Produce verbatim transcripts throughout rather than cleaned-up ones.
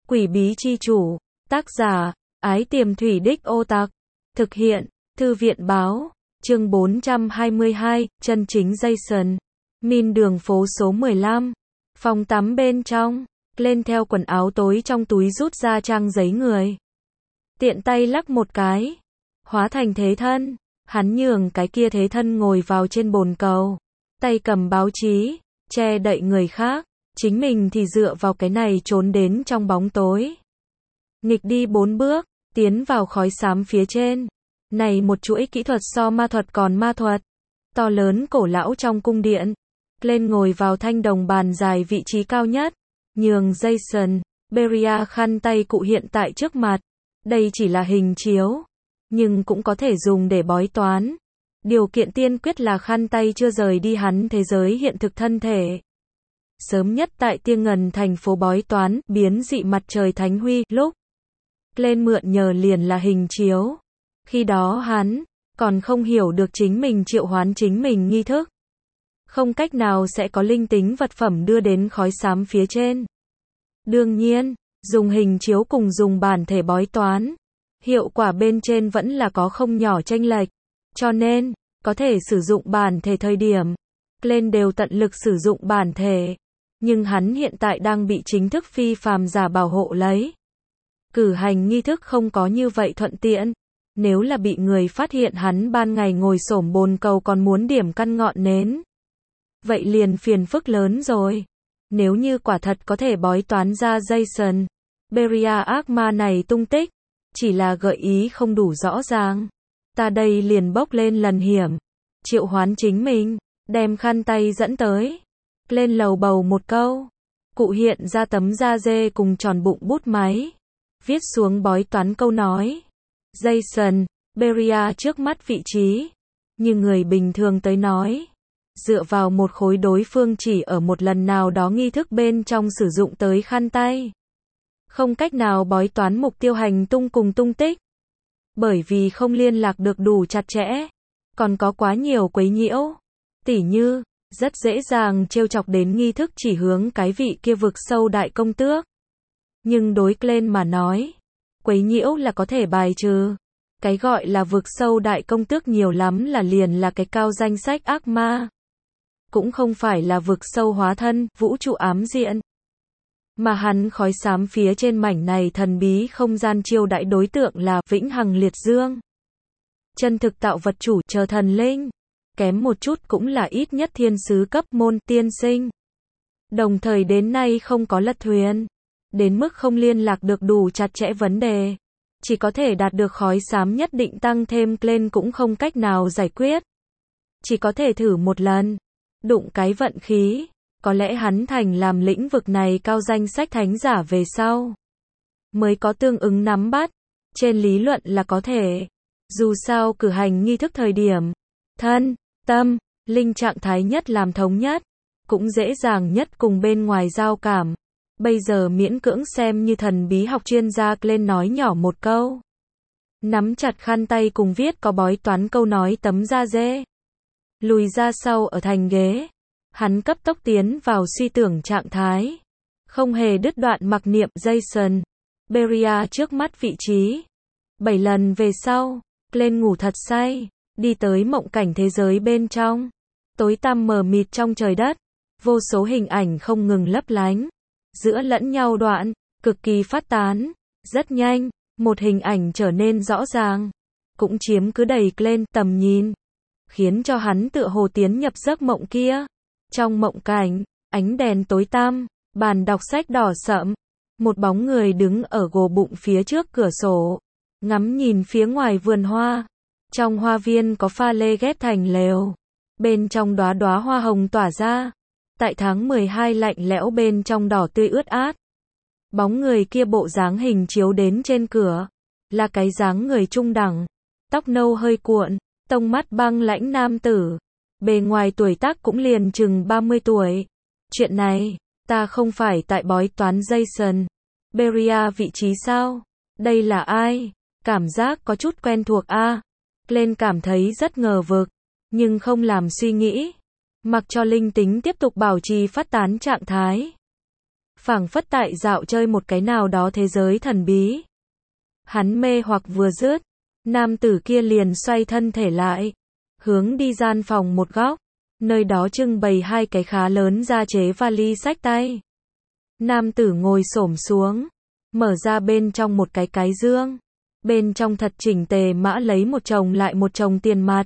Quỷ bí chi chủ, tác giả, Ái Tiềm Thủy Đích Ô Tặc, thực hiện, Thư viện báo, chương bốn trăm hai mươi hai, chân chính Jason, Min đường phố số mười lăm, phòng tắm bên trong, lên theo quần áo tối trong túi rút ra trang giấy người. Tiện tay lắc một cái, hóa thành thế thân, hắn nhường cái kia thế thân ngồi vào trên bồn cầu, tay cầm báo chí, che đậy người khác, chính mình thì dựa vào cái này trốn đến trong bóng tối. Nghịch đi bốn bước, tiến vào khói xám phía trên. Này một chuỗi kỹ thuật so ma thuật còn ma thuật. To lớn cổ lão trong cung điện. Lên ngồi vào thanh đồng bàn dài vị trí cao nhất. Nhường Jason, Beria khăn tay cụ hiện tại trước mặt. Đây chỉ là hình chiếu. Nhưng cũng có thể dùng để bói toán. Điều kiện tiên quyết là khăn tay chưa rời đi hắn thế giới hiện thực thân thể. Sớm nhất tại Tiên Ngần thành phố bói toán, biến dị mặt trời thánh huy, lúc lên mượn nhờ liền là hình chiếu. Khi đó hắn, còn không hiểu được chính mình triệu hoán chính mình nghi thức. Không cách nào sẽ có linh tính vật phẩm đưa đến khói xám phía trên. Đương nhiên, dùng hình chiếu cùng dùng bản thể bói toán. Hiệu quả bên trên vẫn là có không nhỏ chênh lệch. Cho nên, có thể sử dụng bản thể thời điểm. Lên đều tận lực sử dụng bản thể. Nhưng hắn hiện tại đang bị chính thức phi phàm giả bảo hộ lấy. Cử hành nghi thức không có như vậy thuận tiện. Nếu là bị người phát hiện hắn ban ngày ngồi xổm bồn cầu còn muốn điểm căn ngọn nến. Vậy liền phiền phức lớn rồi. Nếu như quả thật có thể bói toán ra Jason, Beria ác ma này tung tích. Chỉ là gợi ý không đủ rõ ràng. Ta đây liền bốc lên lần hiểm. Triệu hoán chính mình, đem khăn tay dẫn tới. Lên lầu bầu một câu. Cụ hiện ra tấm da dê cùng tròn bụng bút máy. Viết xuống bói toán câu nói. Jason, Beria trước mắt vị trí. Như người bình thường tới nói. Dựa vào một khối đối phương chỉ ở một lần nào đó nghi thức bên trong sử dụng tới khăn tay. Không cách nào bói toán mục tiêu hành tung cùng tung tích. Bởi vì không liên lạc được đủ chặt chẽ. Còn có quá nhiều quấy nhiễu. Tỉ như, rất dễ dàng trêu chọc đến nghi thức chỉ hướng cái vị kia vực sâu đại công tước. Nhưng đối Glenn mà nói, quấy nhiễu là có thể bài trừ. Cái gọi là vực sâu đại công tước nhiều lắm là liền là cái cao danh sách ác ma. Cũng không phải là vực sâu hóa thân, vũ trụ ám diện. Mà hắn khói xám phía trên mảnh này thần bí không gian chiêu đãi đối tượng là vĩnh hằng liệt dương. Chân thực tạo vật chủ chờ thần linh. Kém một chút cũng là ít nhất thiên sứ cấp môn tiên sinh. Đồng thời đến nay không có lật thuyền. Đến mức không liên lạc được đủ chặt chẽ vấn đề. Chỉ có thể đạt được khói xám nhất định tăng thêm lên cũng không cách nào giải quyết. Chỉ có thể thử một lần. Đụng cái vận khí. Có lẽ hắn thành làm lĩnh vực này cao danh sách thánh giả về sau. Mới có tương ứng nắm bắt. Trên lý luận là có thể. Dù sao cử hành nghi thức thời điểm. Thân, tâm, linh trạng thái nhất làm thống nhất. Cũng dễ dàng nhất cùng bên ngoài giao cảm. Bây giờ miễn cưỡng xem như thần bí học chuyên gia lên nói nhỏ một câu. Nắm chặt khăn tay cùng viết có bói toán câu nói tấm da dê. Lùi ra sau ở thành ghế. Hắn cấp tốc tiến vào suy tưởng trạng thái. Không hề đứt đoạn mặc niệm Jason. Beria trước mắt vị trí. Bảy lần về sau. Lên ngủ thật say. Đi tới mộng cảnh thế giới bên trong. Tối tăm mờ mịt trong trời đất. Vô số hình ảnh không ngừng lấp lánh. Giữa lẫn nhau đoạn. Cực kỳ phát tán. Rất nhanh. Một hình ảnh trở nên rõ ràng. Cũng chiếm cứ đầy lên tầm nhìn. Khiến cho hắn tựa hồ tiến nhập giấc mộng kia. Trong mộng cảnh, ánh đèn tối tăm, bàn đọc sách đỏ sậm. Một bóng người đứng ở gồ bụng phía trước cửa sổ. Ngắm nhìn phía ngoài vườn hoa. Trong hoa viên có pha lê ghép thành lều. Bên trong đóa đóa hoa hồng tỏa ra. Tại tháng mười hai lạnh lẽo bên trong đỏ tươi ướt át. Bóng người kia bộ dáng hình chiếu đến trên cửa. Là cái dáng người trung đẳng. Tóc nâu hơi cuộn. Tông mắt băng lãnh nam tử. Bề ngoài tuổi tác cũng liền chừng ba mươi tuổi. Chuyện này, ta không phải tại bói toán Jason. Beria vị trí sao? Đây là ai? Cảm giác có chút quen thuộc a. À? Lên cảm thấy rất ngờ vực. Nhưng không làm suy nghĩ. Mặc cho linh tính tiếp tục bảo trì phát tán trạng thái. phảng phất tại dạo chơi một cái nào đó thế giới thần bí. Hắn mê hoặc vừa dứt, nam tử kia liền xoay thân thể lại, hướng đi gian phòng một góc, nơi đó trưng bày hai cái khá lớn da chế vali xách tay. Nam tử ngồi xổm xuống, mở ra bên trong một cái cái dương, bên trong thật chỉnh tề mã lấy một chồng lại một chồng tiền mặt,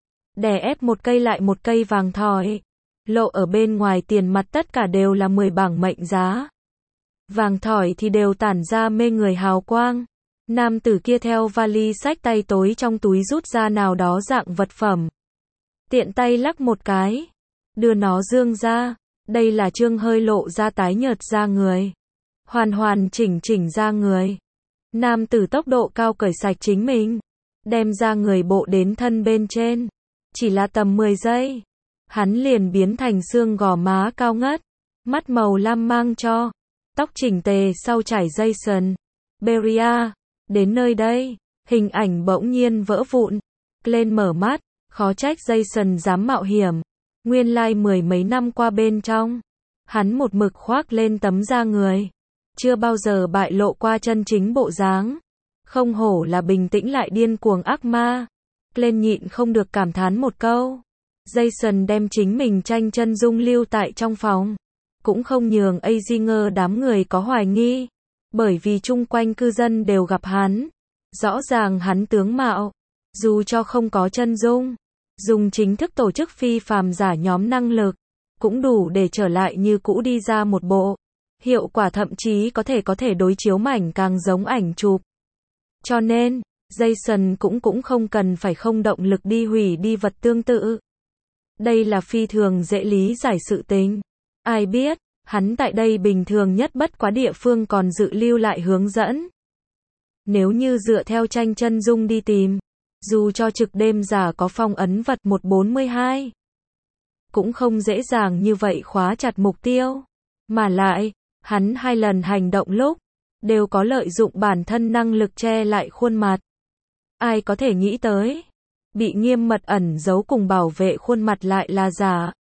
đè ép một cây lại một cây vàng thỏi, lộ ở bên ngoài tiền mặt tất cả đều là mười bảng mệnh giá. Vàng thỏi thì đều tản ra mê người hào quang. Nam tử kia theo vali xách tay tối trong túi rút ra nào đó dạng vật phẩm. Tiện tay lắc một cái, đưa nó dương ra. Đây là chương hơi lộ ra tái nhợt da người, hoàn hoàn chỉnh chỉnh da người. Nam tử tốc độ cao cởi sạch chính mình, đem ra người bộ đến thân bên trên. Chỉ là tầm mười giây, hắn liền biến thành xương gò má cao ngất, mắt màu lam mang cho, tóc chỉnh tề sau trải dây sần. Beria, đến nơi đây, hình ảnh bỗng nhiên vỡ vụn. Lên mở mắt, khó trách dây sần dám mạo hiểm. Nguyên lai like mười mấy năm qua bên trong, hắn một mực khoác lên tấm da người, chưa bao giờ bại lộ qua chân chính bộ dáng. Không hổ là bình tĩnh lại điên cuồng ác ma. Lên nhịn không được cảm thán một câu. Jason đem chính mình tranh chân dung lưu tại trong phòng, cũng không nhường Azinger đám người có hoài nghi, bởi vì chung quanh cư dân đều gặp hắn. Rõ ràng hắn tướng mạo, dù cho không có chân dung, dùng chính thức tổ chức phi phàm giả nhóm năng lực, cũng đủ để trở lại như cũ đi ra một bộ. Hiệu quả thậm chí có thể có thể đối chiếu mảnh càng giống ảnh chụp. Cho nên, Jason cũng cũng không cần phải không động lực đi hủy đi vật tương tự. Đây là phi thường dễ lý giải sự tình. Ai biết, hắn tại đây bình thường nhất bất quá địa phương còn dự lưu lại hướng dẫn. Nếu như dựa theo tranh chân dung đi tìm, dù cho trực đêm giả có phong ấn vật một bốn hai, cũng không dễ dàng như vậy khóa chặt mục tiêu. Mà lại, hắn hai lần hành động lúc, đều có lợi dụng bản thân năng lực che lại khuôn mặt. Ai có thể nghĩ tới, bị nghiêm mật ẩn giấu cùng bảo vệ khuôn mặt lại là giả.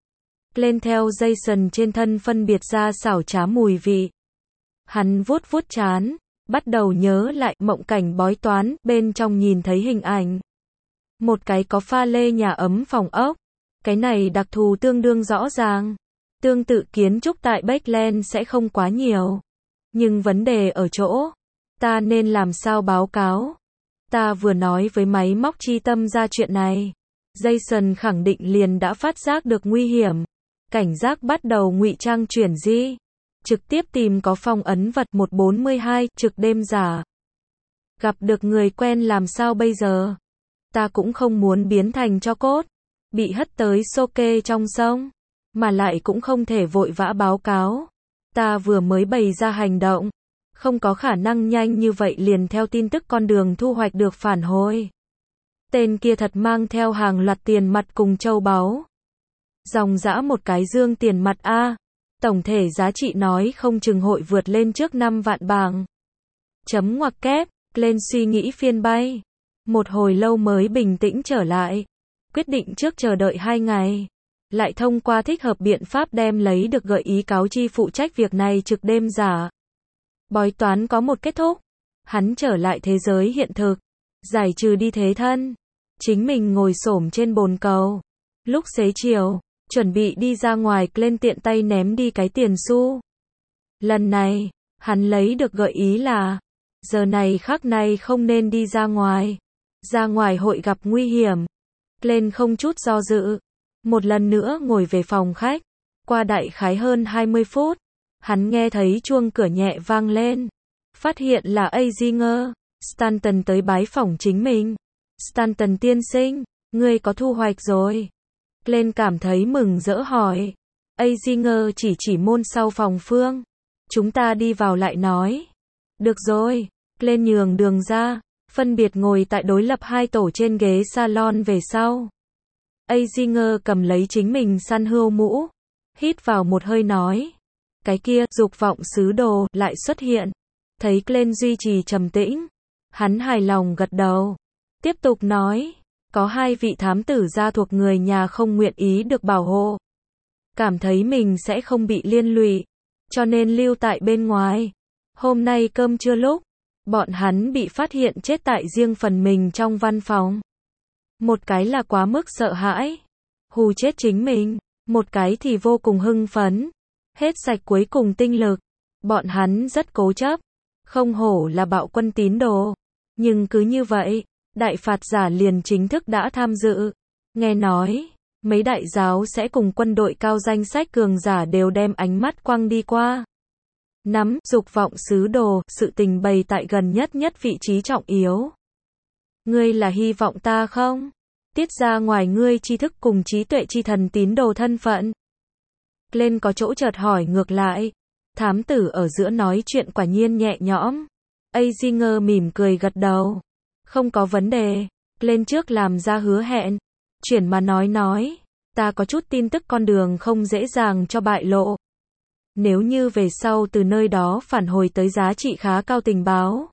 Lên theo Jason trên thân phân biệt ra xảo trá mùi vị. Hắn vuốt vuốt trán, bắt đầu nhớ lại mộng cảnh bói toán, bên trong nhìn thấy hình ảnh. Một cái có pha lê nhà ấm phòng ốc. Cái này đặc thù tương đương rõ ràng. Tương tự kiến trúc tại Backland sẽ không quá nhiều. Nhưng vấn đề ở chỗ, ta nên làm sao báo cáo? Ta vừa nói với máy móc chi tâm ra chuyện này. Jason khẳng định liền đã phát giác được nguy hiểm. Cảnh giác bắt đầu ngụy trang chuyển di. Trực tiếp tìm có phong ấn vật một bốn hai, trực đêm giả. Gặp được người quen làm sao bây giờ? Ta cũng không muốn biến thành tro cốt, bị hất tới Soke trong sông, mà lại cũng không thể vội vã báo cáo. Ta vừa mới bày ra hành động, không có khả năng nhanh như vậy liền theo tin tức con đường thu hoạch được phản hồi. Tên kia thật mang theo hàng loạt tiền mặt cùng châu báu. Dòng dã một cái dương tiền mặt A. Tổng thể giá trị nói không chừng hội vượt lên trước năm vạn bảng. Chấm ngoặc kép, lên suy nghĩ phiên bay. Một hồi lâu mới bình tĩnh trở lại. Quyết định trước chờ đợi hai ngày. Lại thông qua thích hợp biện pháp đem lấy được gợi ý cáo chi phụ trách việc này trực đêm giả. Bói toán có một kết thúc. Hắn trở lại thế giới hiện thực. Giải trừ đi thế thân. Chính mình ngồi xổm trên bồn cầu. Lúc xế chiều, chuẩn bị đi ra ngoài, lên tiện tay ném đi cái tiền xu. Lần này, hắn lấy được gợi ý là, giờ này khắc này không nên đi ra ngoài. Ra ngoài hội gặp nguy hiểm. Lên không chút do dự. Một lần nữa ngồi về phòng khách. Qua đại khái hơn hai mươi phút, hắn nghe thấy chuông cửa nhẹ vang lên. Phát hiện là Azinger. Stanton tới bái phỏng chính mình. Stanton tiên sinh, ngươi có thu hoạch rồi. Lên cảm thấy mừng rỡ hỏi. Azinger chỉ chỉ môn sau phòng Phương. Chúng ta đi vào lại nói. Được rồi. Lên nhường đường ra. Phân biệt ngồi tại đối lập hai tổ trên ghế salon về sau. Azinger cầm lấy chính mình săn hươu mũ. Hít vào một hơi nói. Cái kia, dục vọng sứ đồ, lại xuất hiện. Thấy Glenn duy trì trầm tĩnh. Hắn hài lòng gật đầu. Tiếp tục nói. Có hai vị thám tử gia thuộc người nhà không nguyện ý được bảo hộ. Cảm thấy mình sẽ không bị liên lụy. cho nên lưu tại bên ngoài. Hôm nay cơm trưa lúc, bọn hắn bị phát hiện chết tại riêng phần mình trong văn phòng. Một cái là quá mức sợ hãi, hù chết chính mình, một cái thì vô cùng hưng phấn, hết sạch cuối cùng tinh lực. Bọn hắn rất cố chấp, không hổ là bạo quân tín đồ. Nhưng cứ như vậy, đại phạt giả liền chính thức đã tham dự. Nghe nói, mấy đại giáo sẽ cùng quân đội cao danh sách cường giả đều đem ánh mắt quăng đi qua. Nắm, dục vọng sứ đồ, sự tình bày tại gần nhất nhất vị trí trọng yếu. Ngươi là hy vọng ta không? Tiết ra ngoài ngươi tri thức cùng trí tuệ chi thần tín đồ thân phận. Lên có chỗ chợt hỏi ngược lại. Thám tử ở giữa nói chuyện quả nhiên nhẹ nhõm. Azinger mỉm cười gật đầu. Không có vấn đề. Lên trước làm ra hứa hẹn. Chuyển mà nói nói. Ta có chút tin tức con đường không dễ dàng cho bại lộ. Nếu như về sau từ nơi đó phản hồi tới giá trị khá cao tình báo.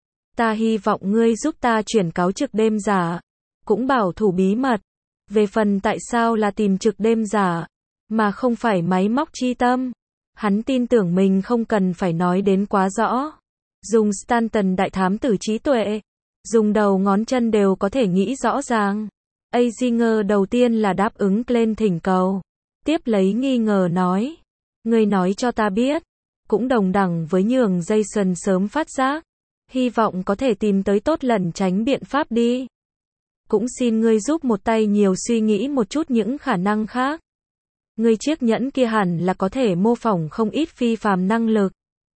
Ta hy vọng ngươi giúp ta chuyển cáo trực đêm giả. Cũng bảo thủ bí mật. Về phần tại sao là tìm trực đêm giả, mà không phải máy móc chi tâm. Hắn tin tưởng mình không cần phải nói đến quá rõ. Dùng Stanton đại thám tử trí tuệ. Dùng đầu ngón chân đều có thể nghĩ rõ ràng. Azinger đầu tiên là đáp ứng lên thỉnh cầu. Tiếp lấy nghi ngờ nói. Ngươi nói cho ta biết. Cũng đồng đẳng với nhường Jason sớm phát giác. Hy vọng có thể tìm tới tốt lẩn tránh biện pháp đi. Cũng xin ngươi giúp một tay nhiều suy nghĩ một chút những khả năng khác. Ngươi chiếc nhẫn kia hẳn là có thể mô phỏng không ít phi phàm năng lực.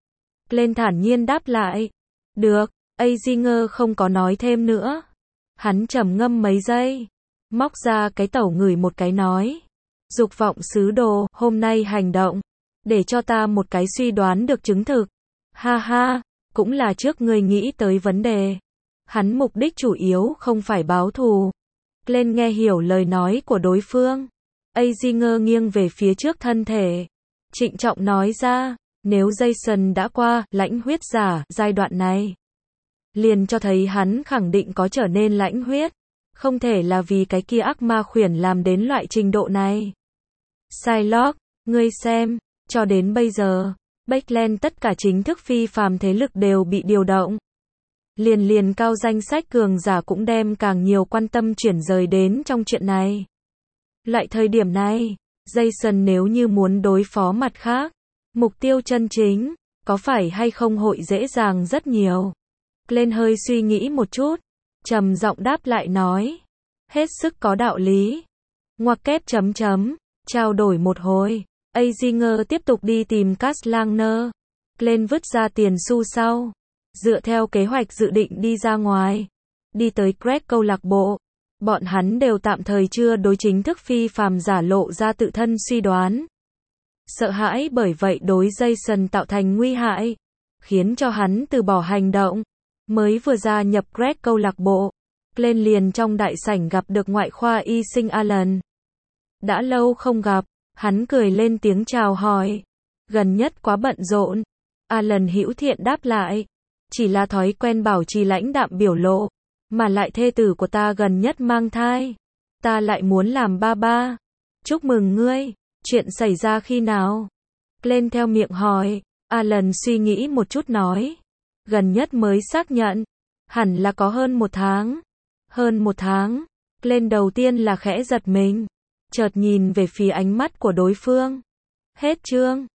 Lên thản nhiên đáp lại. Được, Azinger không có nói thêm nữa. Hắn trầm ngâm mấy giây. Móc ra cái tẩu ngửi một cái nói. Dục vọng sứ đồ, hôm nay hành động. Để cho ta một cái suy đoán được chứng thực. Ha ha, cũng là trước ngươi nghĩ tới vấn đề. Hắn mục đích chủ yếu không phải báo thù. Lên nghe hiểu lời nói của đối phương. Azinger nghiêng về phía trước thân thể. Trịnh trọng nói ra, nếu Jason đã qua lãnh huyết giả giai đoạn này, liền cho thấy hắn khẳng định có trở nên lãnh huyết. Không thể là vì cái kia ác ma khuyển làm đến loại trình độ này. Psylocke, ngươi xem, cho đến bây giờ, Backland tất cả chính thức phi phàm thế lực đều bị điều động. Liền liền cao danh sách cường giả cũng đem càng nhiều quan tâm chuyển rời đến trong chuyện này. Loại thời điểm này, Jason nếu như muốn đối phó mặt khác, mục tiêu chân chính, có phải hay không hội dễ dàng rất nhiều. Lên hơi suy nghĩ một chút, trầm giọng đáp lại nói. Hết sức có đạo lý. Ngoặc kép chấm chấm, trao đổi một hồi. Azinger tiếp tục đi tìm Kastlanger. Lên vứt ra tiền xu sau. Dựa theo kế hoạch dự định đi ra ngoài. Đi tới Greg câu lạc bộ. Bọn hắn đều tạm thời chưa đối chính thức phi phàm giả lộ ra tự thân suy đoán. Sợ hãi bởi vậy đối Jason tạo thành nguy hại. Khiến cho hắn từ bỏ hành động. Mới vừa gia nhập Greg câu lạc bộ. Lên liền trong đại sảnh gặp được ngoại khoa y sinh Alan. Đã lâu không gặp. Hắn cười lên tiếng chào hỏi. Gần nhất quá bận rộn. Alan hữu thiện đáp lại. Chỉ là thói quen bảo trì lãnh đạm biểu lộ. Mà lại thê tử của ta gần nhất mang thai. Ta lại muốn làm ba ba. Chúc mừng ngươi. Chuyện xảy ra khi nào? Lên theo miệng hỏi. Alan suy nghĩ một chút nói. Gần nhất mới xác nhận. Hẳn là có hơn một tháng. Hơn một tháng. Lên đầu tiên là khẽ giật mình. Chợt nhìn về phía ánh mắt của đối phương. Hết chương.